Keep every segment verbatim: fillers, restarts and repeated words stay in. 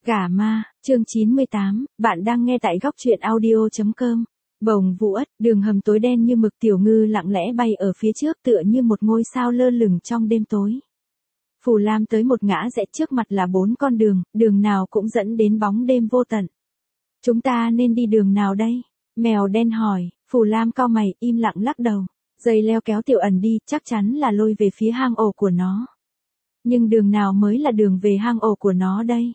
Gả ma, chương chín mươi tám, bạn đang nghe tại góc truyện audio chấm com. Bồng Vũ Ất, đường hầm tối đen như mực, Tiểu Ngư lặng lẽ bay ở phía trước tựa như một ngôi sao lơ lửng trong đêm tối. Phù Lam tới một ngã rẽ, trước mặt là bốn con đường, đường nào cũng dẫn đến bóng đêm vô tận. Chúng ta nên đi đường nào đây? Mèo đen hỏi. Phù Lam cau mày, im lặng lắc đầu. Dây leo kéo Tiểu Ẩn đi, chắc chắn là lôi về phía hang ổ của nó. Nhưng đường nào mới là đường về hang ổ của nó đây?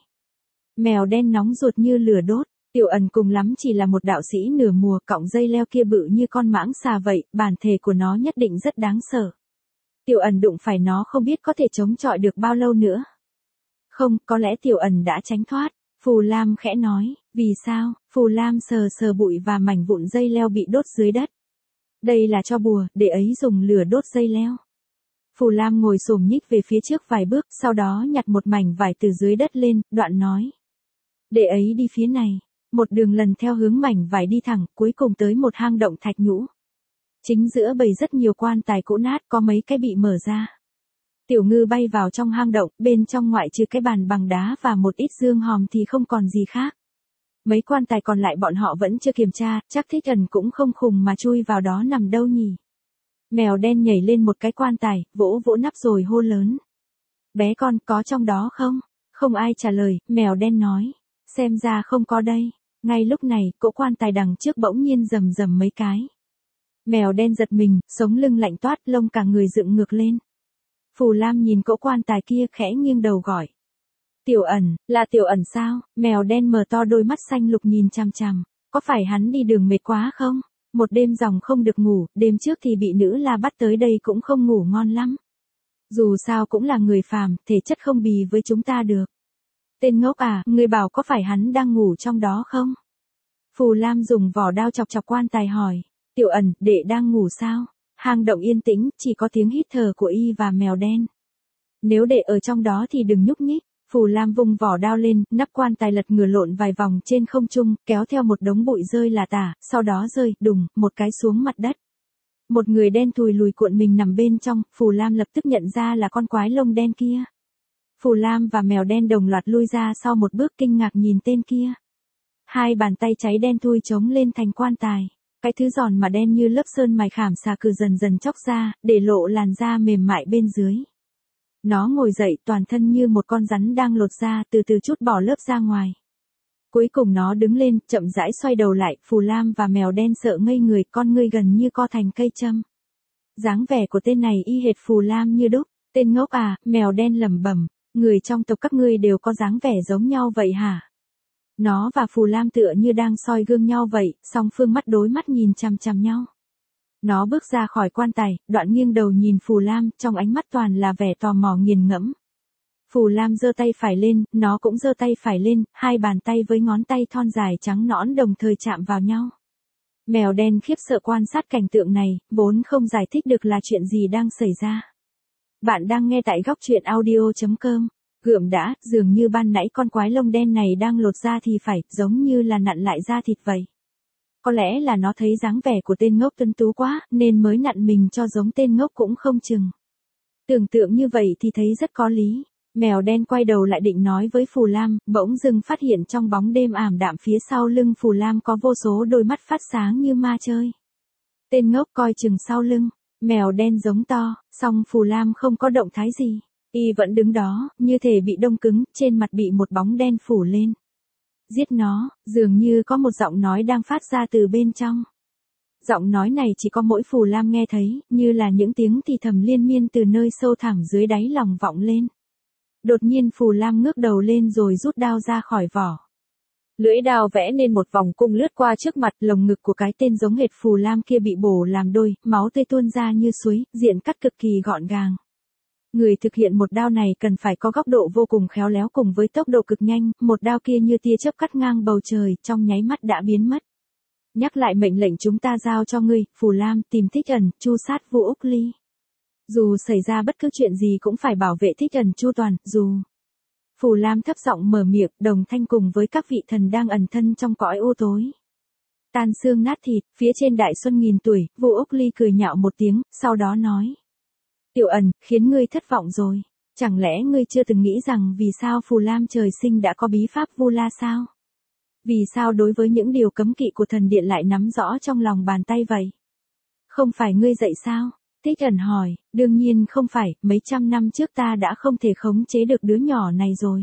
Mèo đen nóng ruột như lửa đốt. Tiểu Ẩn cùng lắm chỉ là một đạo sĩ nửa mùa, cọng dây leo kia bự như con mãng xà vậy, bản thể của nó nhất định rất đáng sợ. Tiểu Ẩn đụng phải nó không biết có thể chống chọi được bao lâu nữa. Không, có lẽ Tiểu Ẩn đã tránh thoát. Phù Lam khẽ nói. Vì sao? Phù Lam sờ sờ bụi và mảnh vụn dây leo bị đốt dưới đất. Đây là tro bùa, để ấy dùng lửa đốt dây leo. Phù Lam ngồi xổm nhích về phía trước vài bước, sau đó nhặt một mảnh vải từ dưới đất lên, đoạn nói. Để ấy đi phía này. Một đường lần theo hướng mảnh vải đi thẳng, cuối cùng tới một hang động thạch nhũ. Chính giữa bầy rất nhiều quan tài cũ nát, có mấy cái bị mở ra. Tiểu Ngư bay vào trong hang động, bên trong ngoại trừ cái bàn bằng đá và một ít dương hòm thì không còn gì khác. Mấy quan tài còn lại bọn họ vẫn chưa kiểm tra, chắc Thích Ẩn cũng không khùng mà chui vào đó nằm đâu nhỉ. Mèo đen nhảy lên một cái quan tài, vỗ vỗ nắp rồi hô lớn. Bé con, có trong đó không? Không ai trả lời, mèo đen nói. Xem ra không có đây. Ngay lúc này, cỗ quan tài đằng trước bỗng nhiên rầm rầm mấy cái. Mèo đen giật mình, sống lưng lạnh toát, lông cả người dựng ngược lên. Phù Lam nhìn cỗ quan tài kia, khẽ nghiêng đầu gọi. Tiểu Ẩn, là Tiểu Ẩn sao? Mèo đen mở to đôi mắt xanh lục nhìn chằm chằm. Có phải hắn đi đường mệt quá không? Một đêm ròng không được ngủ, đêm trước thì bị nữ la bắt tới đây cũng không ngủ ngon lắm. Dù sao cũng là người phàm, thể chất không bì với chúng ta được. Tên ngốc à, người bảo có phải hắn đang ngủ trong đó không? Phù Lam dùng vỏ đao chọc chọc quan tài hỏi. Tiểu Ẩn, đệ đang ngủ sao? Hang động yên tĩnh, chỉ có tiếng hít thở của y và mèo đen. Nếu đệ ở trong đó thì đừng nhúc nhích. Phù Lam vung vỏ đao lên, nắp quan tài lật ngửa lộn vài vòng trên không trung, kéo theo một đống bụi rơi là tả, sau đó rơi, đùng, một cái xuống mặt đất. Một người đen thùi lùi cuộn mình nằm bên trong, Phù Lam lập tức nhận ra là con quái lông đen kia. Phù Lam và mèo đen đồng loạt lui ra sau một bước, kinh ngạc nhìn tên kia. Hai bàn tay cháy đen thui chống lên thành quan tài. Cái thứ giòn mà đen như lớp sơn mài khảm xà cừ dần dần chóc ra, để lộ làn da mềm mại bên dưới. Nó ngồi dậy, toàn thân như một con rắn đang lột da, từ từ chút bỏ lớp ra ngoài. Cuối cùng nó đứng lên, chậm rãi xoay đầu lại, Phù Lam và mèo đen sợ ngây người, con ngươi gần như co thành cây châm. Dáng vẻ của tên này y hệt Phù Lam như đúc. Tên ngốc à, mèo đen lẩm bẩm, người trong tộc các ngươi đều có dáng vẻ giống nhau vậy hả? Nó và Phù Lam tựa như đang soi gương nhau vậy, song phương mắt đối mắt nhìn chằm chằm nhau. Nó bước ra khỏi quan tài, đoạn nghiêng đầu nhìn Phù Lam, trong ánh mắt toàn là vẻ tò mò nghiền ngẫm. Phù Lam giơ tay phải lên, nó cũng giơ tay phải lên, hai bàn tay với ngón tay thon dài trắng nõn đồng thời chạm vào nhau. Mèo đen khiếp sợ quan sát cảnh tượng này, vốn không giải thích được là chuyện gì đang xảy ra. Bạn đang nghe tại góc truyện audio chấm com. Gượm đã, dường như ban nãy con quái lông đen này đang lột da thì phải, giống như là nặn lại da thịt vậy. Có lẽ là nó thấy dáng vẻ của tên ngốc tuấn tú quá, nên mới nặn mình cho giống tên ngốc cũng không chừng. Tưởng tượng như vậy thì thấy rất có lý. Mèo đen quay đầu lại định nói với Phù Lam, bỗng dưng phát hiện trong bóng đêm ảm đạm phía sau lưng Phù Lam có vô số đôi mắt phát sáng như ma chơi. Tên ngốc coi chừng sau lưng. Mèo đen giống to, song Phù Lam không có động thái gì. Y vẫn đứng đó, như thể bị đông cứng, trên mặt bị một bóng đen phủ lên. Giết nó, dường như có một giọng nói đang phát ra từ bên trong. Giọng nói này chỉ có mỗi Phù Lam nghe thấy, như là những tiếng thì thầm liên miên từ nơi sâu thẳm dưới đáy lòng vọng lên. Đột nhiên Phù Lam ngước đầu lên rồi rút đao ra khỏi vỏ. Lưỡi đao vẽ nên một vòng cung lướt qua trước mặt, lồng ngực của cái tên giống hệt Phù Lam kia bị bổ làm đôi, máu tươi tuôn ra như suối, diện cắt cực kỳ gọn gàng. Người thực hiện một đao này cần phải có góc độ vô cùng khéo léo cùng với tốc độ cực nhanh, một đao kia như tia chớp cắt ngang bầu trời, trong nháy mắt đã biến mất. Nhắc lại mệnh lệnh chúng ta giao cho ngươi, Phù Lam, tìm Thích Ẩn, tru sát Vu Úc Ly. Dù xảy ra bất cứ chuyện gì cũng phải bảo vệ Thích Ẩn chu toàn, dù... Phù Lam thấp giọng mở miệng, đồng thanh cùng với các vị thần đang ẩn thân trong cõi u tối. Tan xương nát thịt, phía trên đại xuân nghìn tuổi, Vu Úc Ly cười nhạo một tiếng, sau đó nói. Tiểu Ẩn, khiến ngươi thất vọng rồi. Chẳng lẽ ngươi chưa từng nghĩ rằng vì sao Phù Lam trời sinh đã có bí pháp Vu La sao? Vì sao đối với những điều cấm kỵ của thần điện lại nắm rõ trong lòng bàn tay vậy? Không phải ngươi dạy sao? Thích Ẩn hỏi, đương nhiên không phải, mấy trăm năm trước ta đã không thể khống chế được đứa nhỏ này rồi.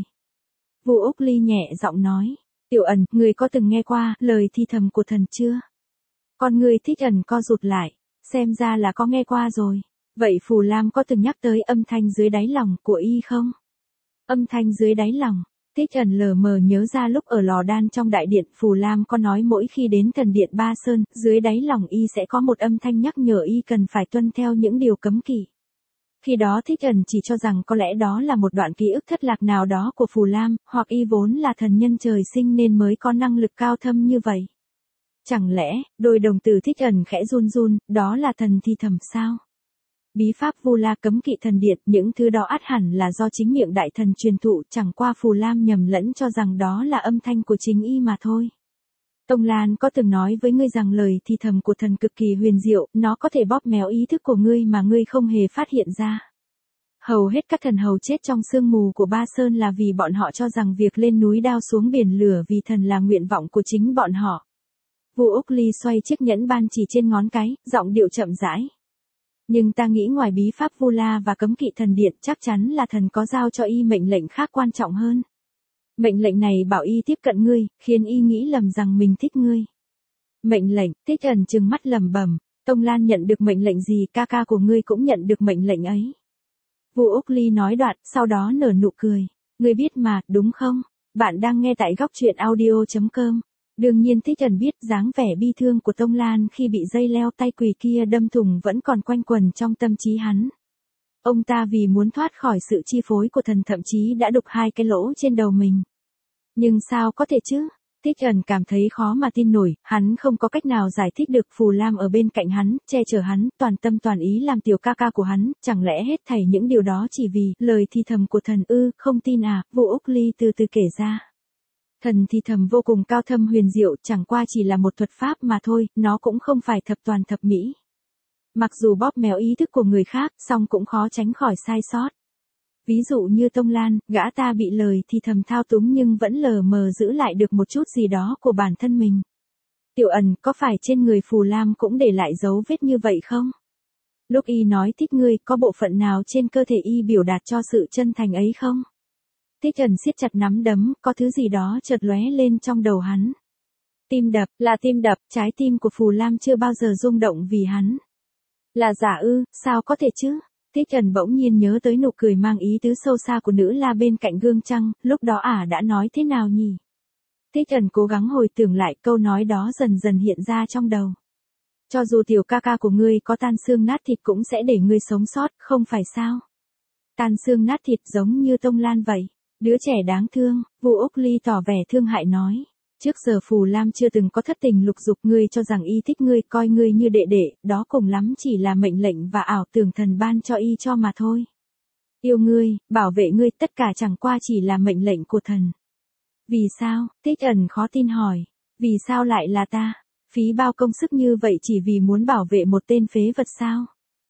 Vu Úc Ly nhẹ giọng nói, Tiểu Ẩn, ngươi có từng nghe qua lời thi thầm của thần chưa? Con ngươi Thích Ẩn co rụt lại, xem ra là có nghe qua rồi. Vậy Phù Lam có từng nhắc tới âm thanh dưới đáy lòng của y không? Âm thanh dưới đáy lòng. Thích Ẩn lờ mờ nhớ ra lúc ở lò đan trong đại điện, Phù Lam có nói mỗi khi đến thần điện Ba Sơn, dưới đáy lòng y sẽ có một âm thanh nhắc nhở y cần phải tuân theo những điều cấm kỵ. Khi đó Thích Ẩn chỉ cho rằng có lẽ đó là một đoạn ký ức thất lạc nào đó của Phù Lam, hoặc y vốn là thần nhân trời sinh nên mới có năng lực cao thâm như vậy. Chẳng lẽ, đôi đồng tử Thích Ẩn khẽ run run, đó là thần thi thầm sao? Bí pháp Vu La cấm kỵ thần điện, những thứ đó ắt hẳn là do chính miệng đại thần truyền thụ, chẳng qua Phù Lam nhầm lẫn cho rằng đó là âm thanh của chính y mà thôi. Tông Lan có từng nói với ngươi rằng lời thì thầm của thần cực kỳ huyền diệu, nó có thể bóp méo ý thức của ngươi mà ngươi không hề phát hiện ra. Hầu hết các thần hầu chết trong sương mù của Ba Sơn là vì bọn họ cho rằng việc lên núi đao xuống biển lửa vì thần là nguyện vọng của chính bọn họ. Vu Úc Ly xoay chiếc nhẫn ban chỉ trên ngón cái, giọng điệu chậm rãi. Nhưng ta nghĩ ngoài bí pháp Vu La và cấm kỵ thần điện, chắc chắn là thần có giao cho y mệnh lệnh khác quan trọng hơn. Mệnh lệnh này bảo y tiếp cận ngươi, khiến y nghĩ lầm rằng mình thích ngươi. Mệnh lệnh, Thích Ẩn trừng mắt lẩm bẩm, Tông Lan nhận được mệnh lệnh gì, ca ca của ngươi cũng nhận được mệnh lệnh ấy. Vu Úc Ly nói đoạn, sau đó nở nụ cười. Ngươi biết mà, đúng không? Bạn đang nghe tại góc truyện audio chấm com. Đương nhiên Thích Ẩn biết dáng vẻ bi thương của Tông Lan khi bị dây leo tay quỳ kia đâm thủng vẫn còn quanh quẩn trong tâm trí hắn. Ông ta vì muốn thoát khỏi sự chi phối của thần thậm chí đã đục hai cái lỗ trên đầu mình. Nhưng sao có thể chứ? Thích Ẩn cảm thấy khó mà tin nổi, hắn không có cách nào giải thích được Phù Lam ở bên cạnh hắn, che chở hắn, toàn tâm toàn ý làm tiểu ca ca của hắn, chẳng lẽ hết thảy những điều đó chỉ vì lời thi thầm của thần ư, không tin à, Vu Úc Ly từ từ kể ra. Thần thi thầm vô cùng cao thâm huyền diệu, chẳng qua chỉ là một thuật pháp mà thôi, nó cũng không phải thập toàn thập mỹ. Mặc dù bóp méo ý thức của người khác, song cũng khó tránh khỏi sai sót. Ví dụ như Tông Lan, gã ta bị lời thì thầm thao túng nhưng vẫn lờ mờ giữ lại được một chút gì đó của bản thân mình. Tiểu Ẩn, có phải trên người Phù Lam cũng để lại dấu vết như vậy không? Lúc y nói thích ngươi, có bộ phận nào trên cơ thể y biểu đạt cho sự chân thành ấy không? Thích Ẩn siết chặt nắm đấm, có thứ gì đó chợt lóe lên trong đầu hắn. Tim đập, là tim đập, trái tim của Phù Lam chưa bao giờ rung động vì hắn. Là giả ư, sao có thể chứ? Thích Ẩn bỗng nhiên nhớ tới nụ cười mang ý tứ sâu xa của nữ la bên cạnh gương trăng, lúc đó ả đã nói thế nào nhỉ? Thích Ẩn cố gắng hồi tưởng lại, câu nói đó dần dần hiện ra trong đầu. Cho dù tiểu ca ca của ngươi có tan xương nát thịt cũng sẽ để ngươi sống sót, không phải sao? Tan xương nát thịt giống như Tông Lan vậy. Đứa trẻ đáng thương, Vu Úc Ly tỏ vẻ thương hại nói. Trước giờ Phù Lam chưa từng có thất tình lục dục, ngươi cho rằng y thích ngươi, coi ngươi như đệ đệ, đó cùng lắm chỉ là mệnh lệnh và ảo tưởng thần ban cho y cho mà thôi. Yêu ngươi, bảo vệ ngươi, tất cả chẳng qua chỉ là mệnh lệnh của thần. Vì sao? Thích Ẩn khó tin hỏi. Vì sao lại là ta? Phí bao công sức như vậy chỉ vì muốn bảo vệ một tên phế vật sao?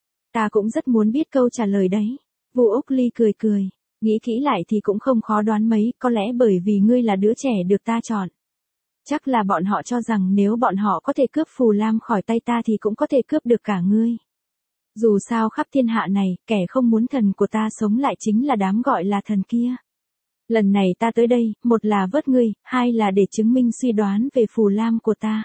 Ta cũng rất muốn biết câu trả lời đấy. Vu Úc Ly cười cười. Nghĩ kỹ lại thì cũng không khó đoán mấy, có lẽ bởi vì ngươi là đứa trẻ được ta chọn. Chắc là bọn họ cho rằng nếu bọn họ có thể cướp Phù Lam khỏi tay ta thì cũng có thể cướp được cả ngươi. Dù sao khắp thiên hạ này, kẻ không muốn thần của ta sống lại chính là đám gọi là thần kia. Lần này ta tới đây, một là vớt ngươi, hai là để chứng minh suy đoán về Phù Lam của ta.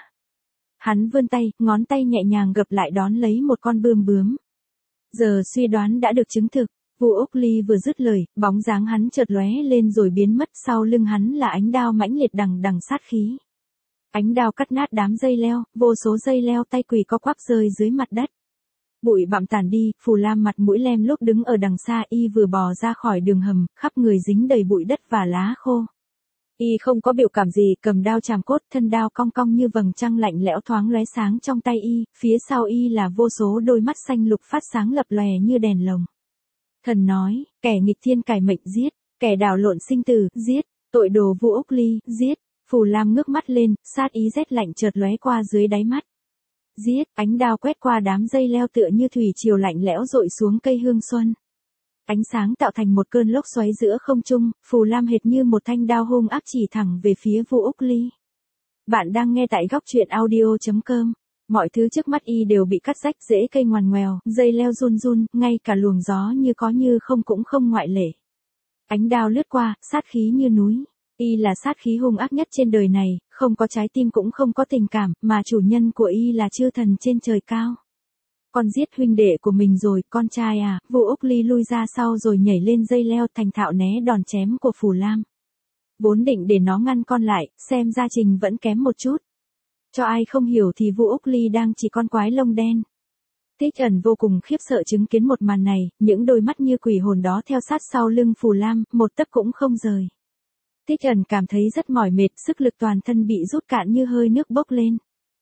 Hắn vươn tay, ngón tay nhẹ nhàng gập lại đón lấy một con bươm bướm. Giờ suy đoán đã được chứng thực. Vu Úc Ly vừa dứt lời, bóng dáng hắn chợt lóe lên rồi biến mất, sau lưng hắn là ánh đao mãnh liệt đằng đằng sát khí. Ánh đao cắt nát đám dây leo, vô số dây leo tay quỳ co quắp rơi dưới mặt đất. Bụi bặm tàn đi, Phù Lam mặt mũi lem lút đứng ở đằng xa, y vừa bò ra khỏi đường hầm, khắp người dính đầy bụi đất và lá khô. Y không có biểu cảm gì, cầm đao chàm cốt, thân đao cong cong như vầng trăng lạnh lẽo thoáng lóe sáng trong tay y, phía sau y là vô số đôi mắt xanh lục phát sáng lập lòe như đèn lồng. Thần nói, kẻ nghịch thiên cải mệnh giết, kẻ đảo lộn sinh tử, giết, tội đồ Vu Úc Ly, giết. Phù Lam ngước mắt lên, sát ý rét lạnh chợt lóe qua dưới đáy mắt. Giết, ánh đao quét qua đám dây leo tựa như thủy triều lạnh lẽo dội xuống cây hương xuân. Ánh sáng tạo thành một cơn lốc xoáy giữa không trung, phù lam hệt như một thanh đao hung ác chỉ thẳng về phía Vu Úc Ly. Bạn đang nghe tại góc truyện audio chấm com. Mọi thứ trước mắt y đều bị cắt rách, rễ cây ngoằn ngoèo, dây leo run run, ngay cả luồng gió như có như không cũng không ngoại lệ. Ánh đao lướt qua, sát khí như núi. Y là sát khí hung ác nhất trên đời này, không có trái tim cũng không có tình cảm, mà chủ nhân của y là chư thần trên trời cao. Con giết huynh đệ của mình rồi, con trai à, Vu Úc Ly lui ra sau rồi nhảy lên dây leo thành thạo né đòn chém của Phù Lam. Vốn định để nó ngăn con lại, xem ra trình vẫn kém một chút. Cho ai không hiểu thì Vu Úc Ly đang chỉ con quái lông đen. Thích Ẩn vô cùng khiếp sợ chứng kiến một màn này, những đôi mắt như quỷ hồn đó theo sát sau lưng Phù Lam, một tấc cũng không rời. Thích Ẩn cảm thấy rất mỏi mệt, sức lực toàn thân bị rút cạn như hơi nước bốc lên.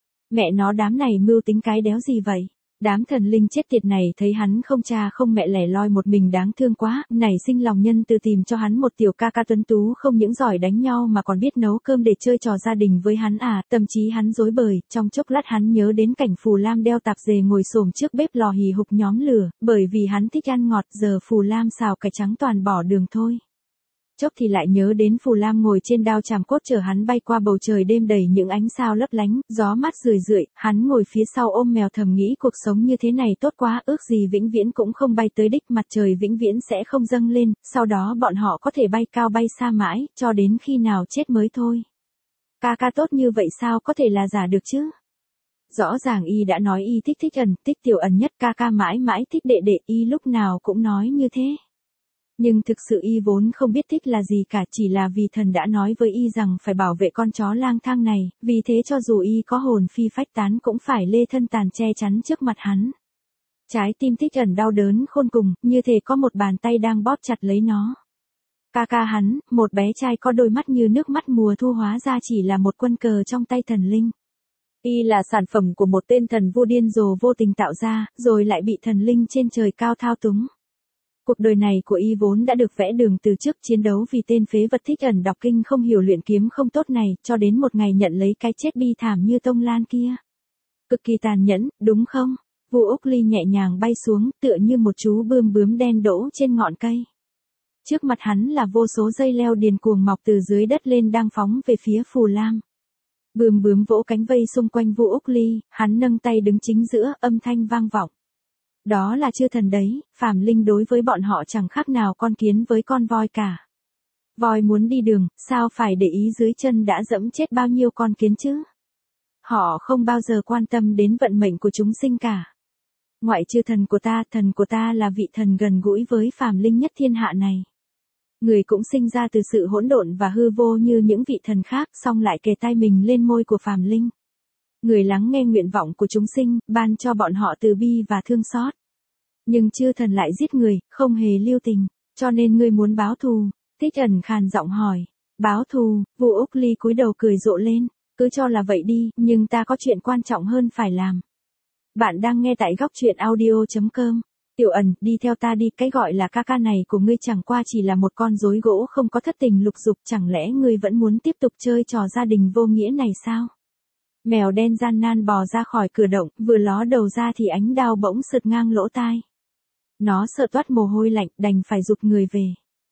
Mẹ nó, đám này mưu tính cái đéo gì vậy? Đám thần linh chết tiệt này thấy hắn không cha không mẹ lẻ loi một mình đáng thương quá, nảy sinh lòng nhân từ tìm cho hắn một tiểu ca ca tuấn tú không những giỏi đánh nhau mà còn biết nấu cơm để chơi trò gia đình với hắn à, tâm trí hắn rối bời, trong chốc lát hắn nhớ đến cảnh Phù Lam đeo tạp dề ngồi xổm trước bếp lò hì hục nhóm lửa, bởi vì hắn thích ăn ngọt, giờ Phù Lam xào cải trắng toàn bỏ đường thôi. Chốc thì lại nhớ đến Phù Lam ngồi trên đao chàm cốt chở hắn bay qua bầu trời đêm đầy những ánh sao lấp lánh, gió mát rười rượi, hắn ngồi phía sau ôm mèo thầm nghĩ cuộc sống như thế này tốt quá, ước gì vĩnh viễn cũng không bay tới đích, mặt trời vĩnh viễn sẽ không dâng lên, sau đó bọn họ có thể bay cao bay xa mãi, cho đến khi nào chết mới thôi. Ca ca tốt như vậy sao có thể là giả được chứ? Rõ ràng y đã nói y thích Thích Ẩn, thích Tiểu Ẩn nhất, ca ca mãi mãi thích đệ đệ, y lúc nào cũng nói như thế. Nhưng thực sự y vốn không biết thích là gì cả, chỉ là vì thần đã nói với y rằng phải bảo vệ con chó lang thang này, vì thế cho dù y có hồn phi phách tán cũng phải lê thân tàn che chắn trước mặt hắn. Trái tim Thích Ẩn đau đớn khôn cùng, như thể có một bàn tay đang bóp chặt lấy nó. Ca ca hắn, một bé trai có đôi mắt như nước mắt mùa thu hóa ra chỉ là một quân cờ trong tay thần linh. Y là sản phẩm của một tên thần vua điên rồ vô tình tạo ra, rồi lại bị thần linh trên trời cao thao túng. Cuộc đời này của y vốn đã được vẽ đường từ trước, chiến đấu vì tên phế vật Thích Ẩn đọc kinh không hiểu luyện kiếm không tốt này, cho đến một ngày nhận lấy cái chết bi thảm như Tông Lan kia. Cực kỳ tàn nhẫn, đúng không? Vu Úc Ly nhẹ nhàng bay xuống, tựa như một chú bươm bướm đen đỗ trên ngọn cây. Trước mặt hắn là vô số dây leo điền cuồng mọc từ dưới đất lên đang phóng về phía Phù Lam. Bươm bướm vỗ cánh vây xung quanh Vu Úc Ly, hắn nâng tay đứng chính giữa, âm thanh vang vọng. Đó là chư thần đấy, phàm linh đối với bọn họ chẳng khác nào con kiến với con voi cả. Voi muốn đi đường, sao phải để ý dưới chân đã dẫm chết bao nhiêu con kiến chứ? Họ không bao giờ quan tâm đến vận mệnh của chúng sinh cả. Ngoại trừ thần của ta, thần của ta là vị thần gần gũi với phàm linh nhất thiên hạ này. Người cũng sinh ra từ sự hỗn độn và hư vô như những vị thần khác, song lại kề tai mình lên môi của phàm linh. Người lắng nghe nguyện vọng của chúng sinh, ban cho bọn họ từ bi và thương xót. Nhưng chư thần lại giết người, không hề lưu tình, cho nên ngươi muốn báo thù. Thích Ẩn khàn giọng hỏi. Báo thù? Vu Úc Ly cúi đầu cười rộ lên. Cứ cho là vậy đi, nhưng ta có chuyện quan trọng hơn phải làm. Bạn đang nghe tại góc truyện audio chấm com. Tiểu Ẩn, đi theo ta đi, cái gọi là ca ca này của ngươi chẳng qua chỉ là một con rối gỗ không có thất tình lục dục, chẳng lẽ ngươi vẫn muốn tiếp tục chơi trò gia đình vô nghĩa này sao? Mèo đen gian nan bò ra khỏi cửa động, vừa ló đầu ra thì ánh đao bỗng sượt ngang lỗ tai. Nó sợ toát mồ hôi lạnh, đành phải giục người về.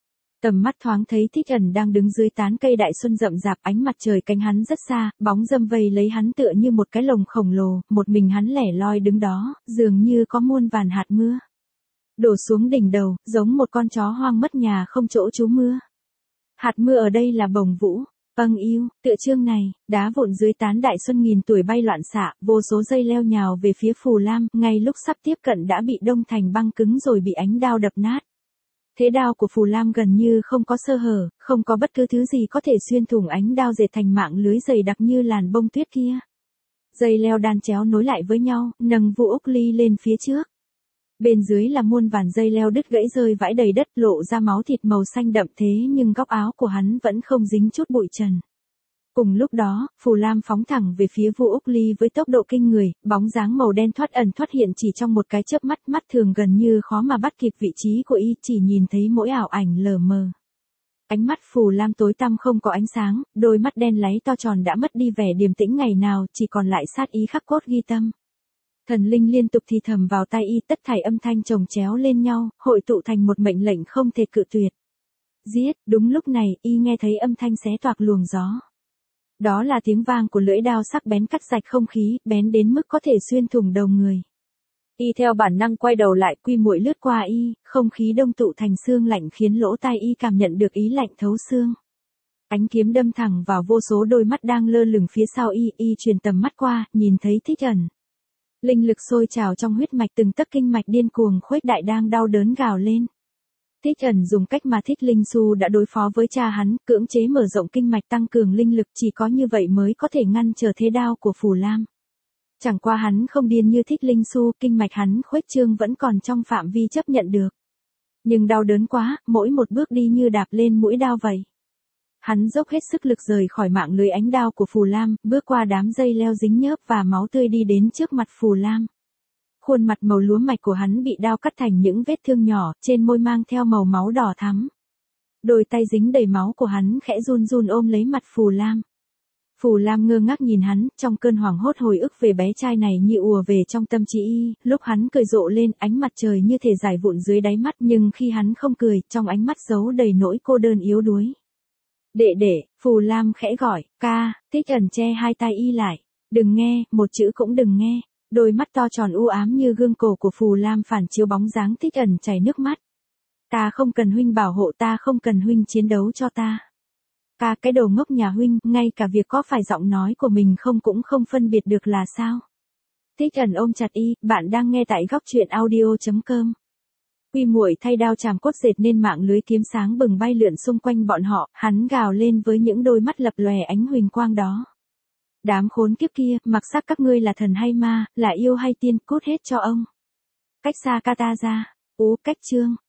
Tầm mắt thoáng thấy Thích Ẩn đang đứng dưới tán cây đại xuân rậm rạp, ánh mặt trời cánh hắn rất xa, bóng râm vây lấy hắn tựa như một cái lồng khổng lồ, một mình hắn lẻ loi đứng đó, dường như có muôn vàn hạt mưa đổ xuống đỉnh đầu, giống một con chó hoang mất nhà không chỗ trú mưa. Hạt mưa ở đây là bồng vũ. Vâng yêu, tựa chương này, đá vụn dưới tán đại xuân nghìn tuổi bay loạn xạ, vô số dây leo nhào về phía Phù Lam, ngay lúc sắp tiếp cận đã bị đông thành băng cứng rồi bị ánh đao đập nát. Thế đao của Phù Lam gần như không có sơ hở, không có bất cứ thứ gì có thể xuyên thủng ánh đao dệt thành mạng lưới dày đặc như làn bông tuyết kia. Dây leo đan chéo nối lại với nhau, nâng Vu Úc Ly lên phía trước. Bên dưới là muôn vàn dây leo đứt gãy rơi vãi đầy đất, lộ ra máu thịt màu xanh đậm, thế nhưng góc áo của hắn vẫn không dính chút bụi trần. Cùng lúc đó, Phù Lam phóng thẳng về phía Vu Úc Ly với tốc độ kinh người, bóng dáng màu đen thoát ẩn thoát hiện chỉ trong một cái chớp mắt, mắt thường gần như khó mà bắt kịp vị trí của y, chỉ nhìn thấy mỗi ảo ảnh lờ mờ. Ánh mắt Phù Lam tối tăm không có ánh sáng, đôi mắt đen láy to tròn đã mất đi vẻ điềm tĩnh ngày nào, chỉ còn lại sát ý khắc cốt ghi tâm. Thần linh liên tục thì thầm vào tai y, tất thảy âm thanh chồng chéo lên nhau, hội tụ thành một mệnh lệnh không thể cự tuyệt. Giết, đúng lúc này, y nghe thấy âm thanh xé toạc luồng gió. Đó là tiếng vang của lưỡi đao sắc bén cắt rạch không khí, bén đến mức có thể xuyên thủng đầu người. Y theo bản năng quay đầu lại, Quy Muội lướt qua y, không khí đông tụ thành xương lạnh khiến lỗ tai y cảm nhận được ý lạnh thấu xương. Ánh kiếm đâm thẳng vào vô số đôi mắt đang lơ lửng phía sau y, y truyền tầm mắt qua, nhìn thấy Thích Ẩn. Linh lực sôi trào trong huyết mạch, từng tấc kinh mạch điên cuồng khuếch đại đang đau đớn gào lên. Thích Ẩn dùng cách mà Thích Linh Xu đã đối phó với cha hắn, cưỡng chế mở rộng kinh mạch tăng cường linh lực, chỉ có như vậy mới có thể ngăn trở thế đao của Phù Lam. Chẳng qua hắn không điên như Thích Linh Xu, kinh mạch hắn khuếch trương vẫn còn trong phạm vi chấp nhận được. Nhưng đau đớn quá, mỗi một bước đi như đạp lên mũi đao vậy. Hắn dốc hết sức lực rời khỏi mạng lưới ánh đao của Phù Lam, bước qua đám dây leo dính nhớp và máu tươi đi đến trước mặt Phù Lam. Khuôn mặt màu lúa mạch của hắn bị đao cắt thành những vết thương nhỏ, trên môi mang theo màu máu đỏ thắm. Đôi tay dính đầy máu của hắn khẽ run run ôm lấy mặt Phù Lam. Phù Lam ngơ ngác nhìn hắn, trong cơn hoảng hốt hồi ức về bé trai này như ùa về trong tâm trí y, lúc hắn cười rộ lên, ánh mặt trời như thể rải vụn dưới đáy mắt, nhưng khi hắn không cười, trong ánh mắt giấu đầy nỗi cô đơn yếu đuối. Đệ đệ, Phù Lam khẽ gọi, ca, Thích Ẩn che hai tay y lại. Đừng nghe, một chữ cũng đừng nghe. Đôi mắt to tròn u ám như gương cổ của Phù Lam phản chiếu bóng dáng Thích Ẩn chảy nước mắt. Ta không cần huynh bảo hộ, ta không cần huynh chiến đấu cho ta. Ca, cái đồ ngốc nhà huynh, ngay cả việc có phải giọng nói của mình không cũng không phân biệt được là sao? Thích Ẩn ôm chặt y, bạn đang nghe tại góc truyện audio chấm com. Quy Muội thay đao chàm cốt dệt nên mạng lưới kiếm sáng bừng bay lượn xung quanh bọn họ, hắn gào lên với những đôi mắt lập lòe ánh huỳnh quang đó. Đám khốn kiếp kia, mặc sắc các ngươi là thần hay ma, là yêu hay tiên, cút hết cho ông. Cách xa ca ta ra, ú cách trương.